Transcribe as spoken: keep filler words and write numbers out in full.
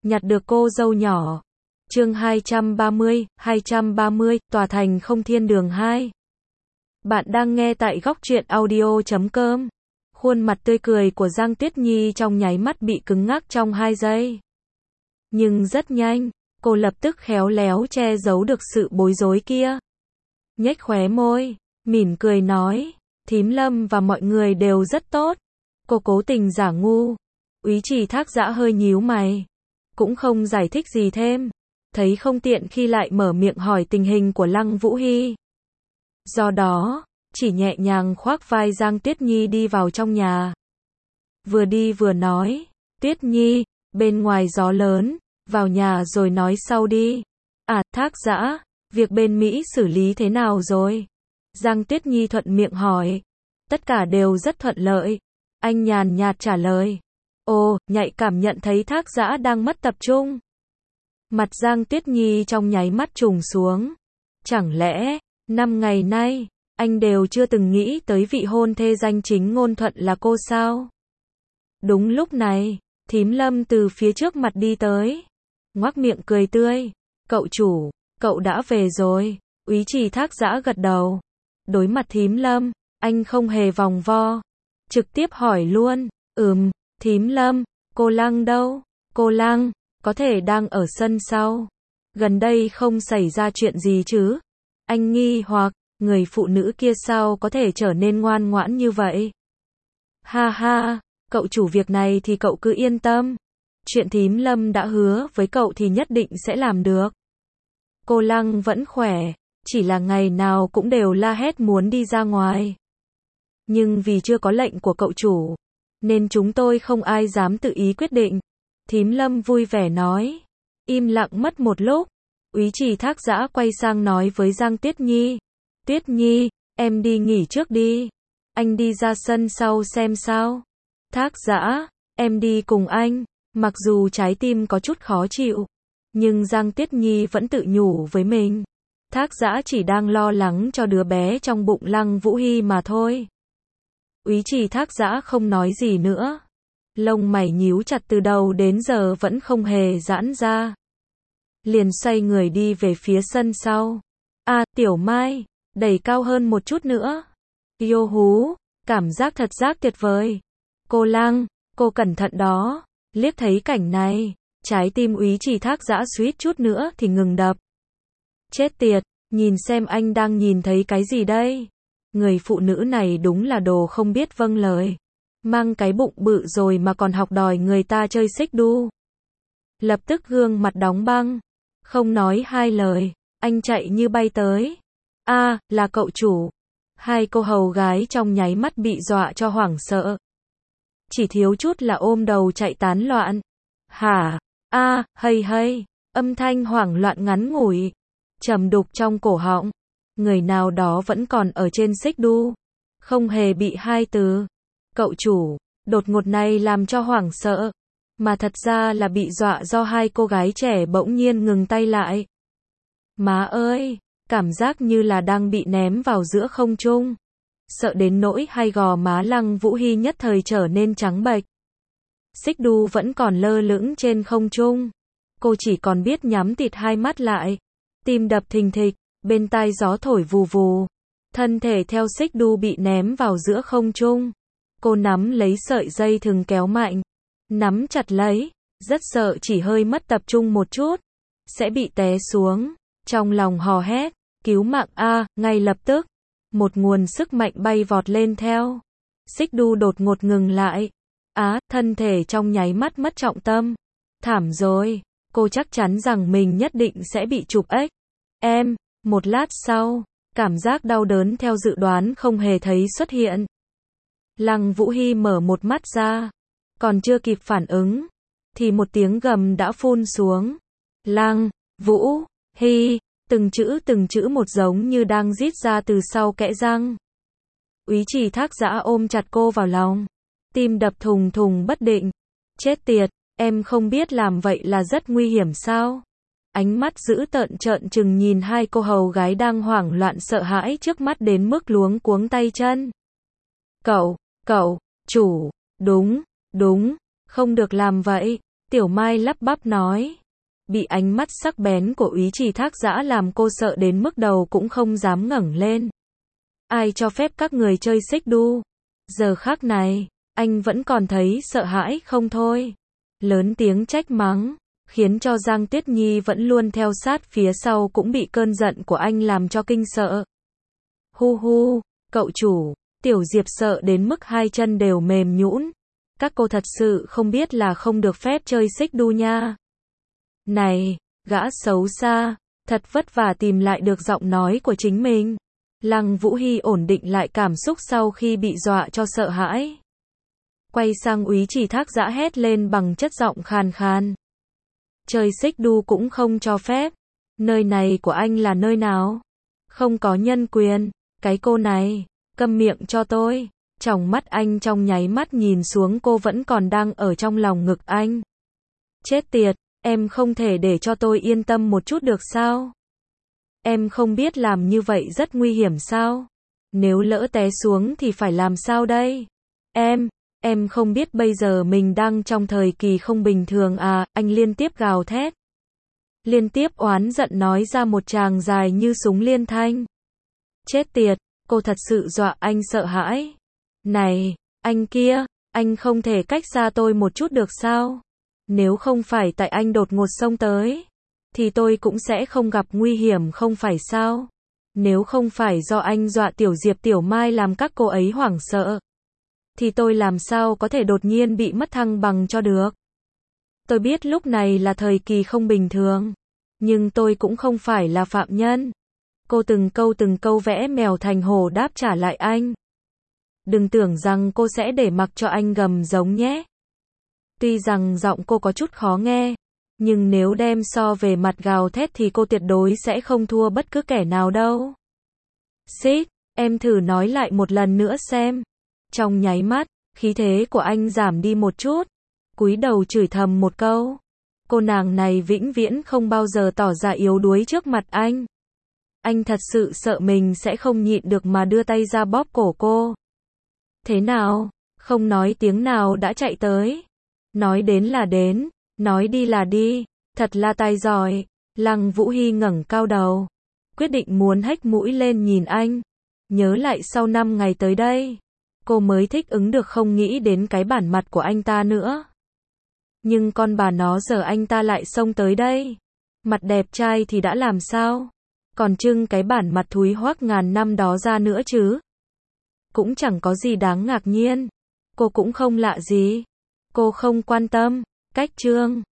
nhặt được cô dâu nhỏ. Chương hai trăm ba mươi, hai trăm ba mươi, tòa thành không thiên đường hai. Bạn đang nghe tại góc truyện audio chấm com. Khuôn mặt tươi cười của Giang Tuyết Nhi trong nháy mắt bị cứng ngắc trong hai giây. Nhưng rất nhanh, cô lập tức khéo léo che giấu được sự bối rối kia. Nhếch khóe môi, mỉm cười nói, thím Lâm và mọi người đều rất tốt. Cô cố tình giả ngu. Úy Trì Thác Dã hơi nhíu mày, cũng không giải thích gì thêm, thấy không tiện khi lại mở miệng hỏi tình hình của Lăng Vũ Hy. Do đó, chỉ nhẹ nhàng khoác vai Giang Tuyết Nhi đi vào trong nhà. Vừa đi vừa nói, Tuyết Nhi, bên ngoài gió lớn, vào nhà rồi nói sau đi. À, Thác Dã, việc bên Mỹ xử lý thế nào rồi? Giang Tuyết Nhi thuận miệng hỏi. Tất cả đều rất thuận lợi. Anh nhàn nhạt trả lời. Ồ, nhạy cảm nhận thấy Thác Dã đang mất tập trung. Mặt Giang Tuyết Nhi trong nháy mắt trùng xuống. Chẳng lẽ, năm ngày nay, anh đều chưa từng nghĩ tới vị hôn thê danh chính ngôn thuận là cô sao? Đúng lúc này, thím Lâm từ phía trước mặt đi tới. Ngoác miệng cười tươi. Cậu chủ, cậu đã về rồi. Úy Trì Thác Dã gật đầu. Đối mặt thím Lâm, anh không hề vòng vo. Trực tiếp hỏi luôn. Ừm, thím Lâm, cô Lăng đâu? Cô Lăng, có thể đang ở sân sau. Gần đây không xảy ra chuyện gì chứ? Anh nghi hoặc, người phụ nữ kia sao có thể trở nên ngoan ngoãn như vậy? Ha ha, cậu chủ việc này thì cậu cứ yên tâm. Chuyện thím Lâm đã hứa với cậu thì nhất định sẽ làm được. Cô Lăng vẫn khỏe, chỉ là ngày nào cũng đều la hét muốn đi ra ngoài. Nhưng vì chưa có lệnh của cậu chủ, nên chúng tôi không ai dám tự ý quyết định. Thím Lâm vui vẻ nói. Im lặng mất một lúc, Úy Trì Thác Dã quay sang nói với Giang Tuyết Nhi. Tuyết Nhi, em đi nghỉ trước đi. Anh đi ra sân sau xem sao. Thác Dã, em đi cùng anh. Mặc dù trái tim có chút khó chịu, nhưng Giang Tuyết Nhi vẫn tự nhủ với mình. Thác Dã chỉ đang lo lắng cho đứa bé trong bụng Lăng Vũ Hy mà thôi. Úy Trì Thác Dã không nói gì nữa. Lông mày nhíu chặt từ đầu đến giờ vẫn không hề giãn ra. Liền xoay người đi về phía sân sau. À, Tiểu Mai, đẩy cao hơn một chút nữa. Yêu hú, cảm giác thật giác tuyệt vời. Cô Lăng, cô cẩn thận đó. Liếc thấy cảnh này, trái tim Úy Trì Thác Dã suýt chút nữa thì ngừng đập. Chết tiệt, nhìn xem anh đang nhìn thấy cái gì đây? Người phụ nữ này đúng là đồ không biết vâng lời. Mang cái bụng bự rồi mà còn học đòi người ta chơi xích đu. Lập tức gương mặt đóng băng. Không nói hai lời, anh chạy như bay tới. A, à, là cậu chủ. Hai cô hầu gái trong nháy mắt bị dọa cho hoảng sợ. Chỉ thiếu chút là ôm đầu chạy tán loạn. Hả? A, à, hay hay. Âm thanh hoảng loạn ngắn ngủi, trầm đục trong cổ họng. Người nào đó vẫn còn ở trên xích đu. Không hề bị hai từ cậu chủ đột ngột này làm cho hoảng sợ. Mà thật ra là bị dọa do hai cô gái trẻ bỗng nhiên ngừng tay lại. Má ơi, cảm giác như là đang bị ném vào giữa không trung. Sợ đến nỗi hai gò má Lăng Vũ Hy nhất thời trở nên trắng bệch. Xích đu vẫn còn lơ lửng trên không trung. Cô chỉ còn biết nhắm tịt hai mắt lại. Tim đập thình thịch, bên tai gió thổi vù vù. Thân thể theo xích đu bị ném vào giữa không trung. Cô nắm lấy sợi dây thừng kéo mạnh. Nắm chặt lấy, rất sợ chỉ hơi mất tập trung một chút sẽ bị té xuống. Trong lòng hò hét, cứu mạng a, ngay lập tức. Một nguồn sức mạnh bay vọt lên theo. Xích đu đột ngột ngừng lại. Á, thân thể trong nháy mắt mất trọng tâm. Thảm rồi, cô chắc chắn rằng mình nhất định sẽ bị chụp ếch. Em, một lát sau, cảm giác đau đớn theo dự đoán không hề thấy xuất hiện. Lăng Vũ Hy mở một mắt ra. Còn chưa kịp phản ứng, thì một tiếng gầm đã phun xuống. Lăng, Vũ, Hy, từng chữ từng chữ một giống như đang rít ra từ sau kẽ răng. Úy Trì Thác Dã ôm chặt cô vào lòng. Tim đập thùng thùng bất định. Chết tiệt, em không biết làm vậy là rất nguy hiểm sao? Ánh mắt dữ tợn trợn trừng nhìn hai cô hầu gái đang hoảng loạn sợ hãi trước mắt đến mức luống cuống tay chân. Cậu, cậu, chủ, đúng. Đúng, không được làm vậy. Tiểu Mai lắp bắp nói. Bị ánh mắt sắc bén của Úy Trì Thác Dã làm cô sợ đến mức đầu cũng không dám ngẩng lên. Ai cho phép các người chơi xích đu? Giờ khắc này, anh vẫn còn thấy sợ hãi không thôi. Lớn tiếng trách mắng, khiến cho Giang Tuyết Nhi vẫn luôn theo sát phía sau cũng bị cơn giận của anh làm cho kinh sợ. Hu hu, cậu chủ, Tiểu Diệp sợ đến mức hai chân đều mềm nhũn. Các cô thật sự không biết là không được phép chơi xích đu nha. Này, gã xấu xa, thật vất vả tìm lại được giọng nói của chính mình. Lăng Vũ Hy ổn định lại cảm xúc sau khi bị dọa cho sợ hãi. Quay sang Úy Trì Thác Dã hét lên bằng chất giọng khàn khàn. Chơi xích đu cũng không cho phép. Nơi này của anh là nơi nào? Không có nhân quyền. Cái cô này, câm miệng cho tôi. Tròng mắt anh trong nháy mắt nhìn xuống cô vẫn còn đang ở trong lòng ngực anh. Chết tiệt, em không thể để cho tôi yên tâm một chút được sao? Em không biết làm như vậy rất nguy hiểm sao? Nếu lỡ té xuống thì phải làm sao đây? Em, em không biết bây giờ mình đang trong thời kỳ không bình thường à, anh liên tiếp gào thét. Liên tiếp oán giận nói ra một tràng dài như súng liên thanh. Chết tiệt, cô thật sự dọa anh sợ hãi. Này, anh kia, anh không thể cách xa tôi một chút được sao? Nếu không phải tại anh đột ngột xông tới, thì tôi cũng sẽ không gặp nguy hiểm không phải sao? Nếu không phải do anh dọa Tiểu Diệp Tiểu Mai làm các cô ấy hoảng sợ, thì tôi làm sao có thể đột nhiên bị mất thăng bằng cho được? Tôi biết lúc này là thời kỳ không bình thường, nhưng tôi cũng không phải là phạm nhân. Cô từng câu từng câu vẽ mèo thành hổ đáp trả lại anh. Đừng tưởng rằng cô sẽ để mặc cho anh gầm giống nhé. Tuy rằng giọng cô có chút khó nghe, nhưng nếu đem so về mặt gào thét thì cô tuyệt đối sẽ không thua bất cứ kẻ nào đâu. Xít, em thử nói lại một lần nữa xem. Trong nháy mắt, khí thế của anh giảm đi một chút, cúi đầu chửi thầm một câu. Cô nàng này vĩnh viễn không bao giờ tỏ ra yếu đuối trước mặt anh. Anh thật sự sợ mình sẽ không nhịn được mà đưa tay ra bóp cổ cô. Thế nào, không nói tiếng nào đã chạy tới. Nói đến là đến, nói đi là đi, thật là tài giỏi. Lăng Vũ Hy ngẩng cao đầu, quyết định muốn hếch mũi lên nhìn anh. Nhớ lại sau năm ngày tới đây, cô mới thích ứng được không nghĩ đến cái bản mặt của anh ta nữa. Nhưng con bà nó giờ anh ta lại xông tới đây. Mặt đẹp trai thì đã làm sao? Còn trưng cái bản mặt thúi hoắc ngàn năm đó ra nữa chứ. Cũng chẳng có gì đáng ngạc nhiên. Cô cũng không lạ gì. Cô không quan tâm. Cách chương